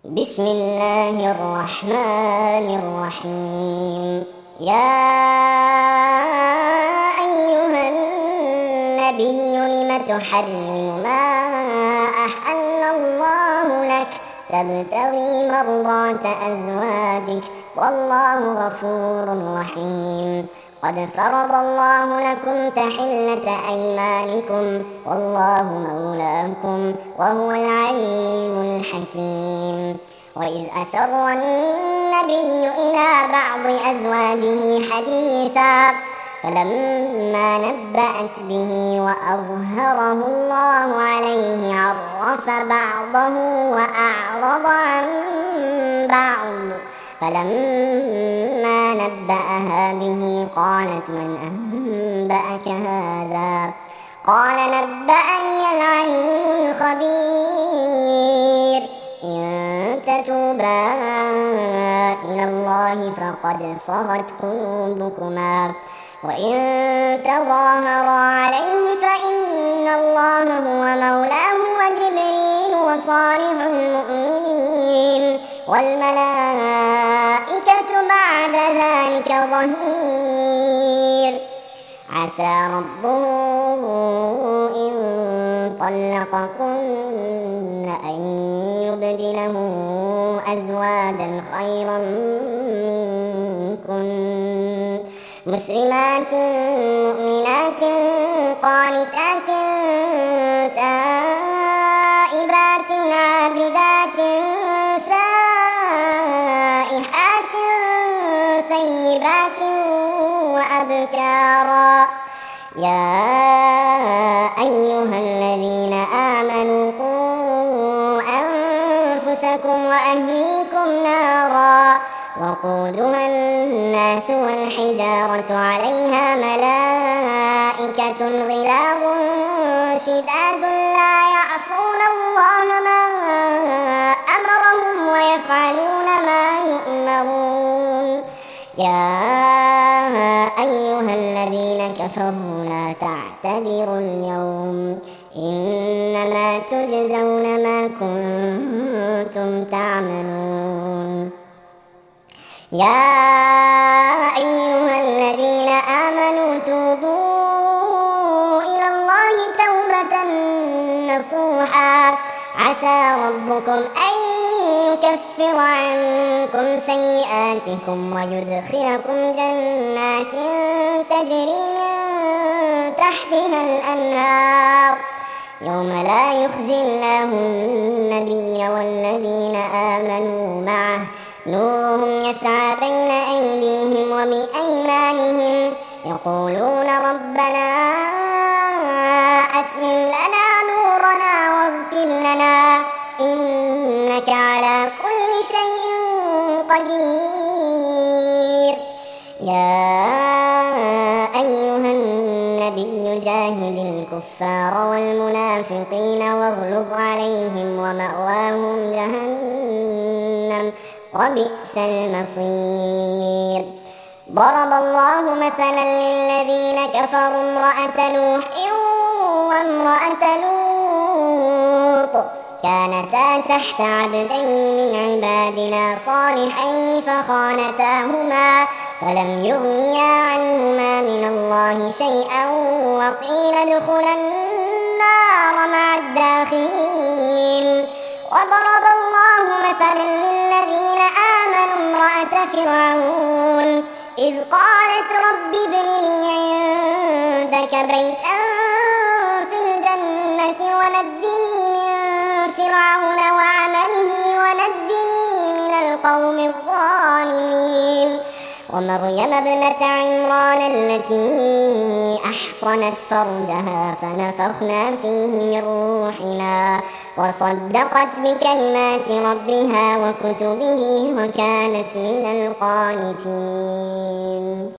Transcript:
بسم الله الرحمن الرحيم. يا أيها النبي لم تحرم ما أحل الله لك تبتغي مرضات أزواجك والله غفور رحيم. قد فرض الله لكم تحلة أيمانكم والله مولاكم وهو العليم الحكيم. وإذ أسر النبي إلى بعض أزواجه حديثا فلما نبأت به وأظهره الله عليه عرف بعضه وأعرض عن بعض. فلما نبأها به قالت من أنبأك هذا؟ قال نبأني العليم الخبير. إن تتوبا إلى الله فقد صغت قلوبكما وإن تظاهرا عليه فإن الله هو مولاه وجبريل وصالح المؤمنين والملائكة بعد ذلك ظهير. عسى ربه إن طلقكن أن يبدله أزواجا خيرا منكن مسلمات مؤمنات قانتات تائبات عابدات سائحات ثيبات وأبكارا. يا أيها الذين آمنوا قوا أنفسكم وأهليكم نارا وقودها الناس والحجارة عليها ملائكة غلاظ شداد لا يعصون الله ما أمرهم ويفعلون ما يؤمرون. يا أيها الذين كفروا لا تعتذروا اليوم إنما تجزون ما كنتم تعملون. يا أيها الذين آمنوا توبوا إلى الله توبة نصوحا عسى ربكم أن يكفر عنكم سيئاتكم ويدخلكم جنات تجري من تحتها الأنهار يوم لا يخزي الله النبي والذين آمنوا معه نورهم يسعى بين أيديهم وبأيمانهم يقولون ربنا أتمم لنا نورنا واغفر لنا إنك على كل شيء قدير. يا أيها النبي جاهد الكفار والمنافقين واغلظ عليهم ومأواهم جهنم وبئس المصير. ضرب الله مثلا للذين كفروا امرأة نوح وامرأة لوط كانتا تحت عبدين من عبادنا صالحين فخانتاهما فلم يغنيا عنهما من الله شيئا وقيل ادخلا النار مع الداخلين. وضرب الله مثلا للذين آمنوا امرأة فرعون إذ قالت رب ابن لي عندك بيتا في الجنة ونجني من فرعون وعمله ونجني من القوم الظالمين. ومريم ابنة عمران التي أحصنت فرجها فنفخنا فيه من روحنا وصدقت بكلمات ربها وكتبه وكانت من القانتين.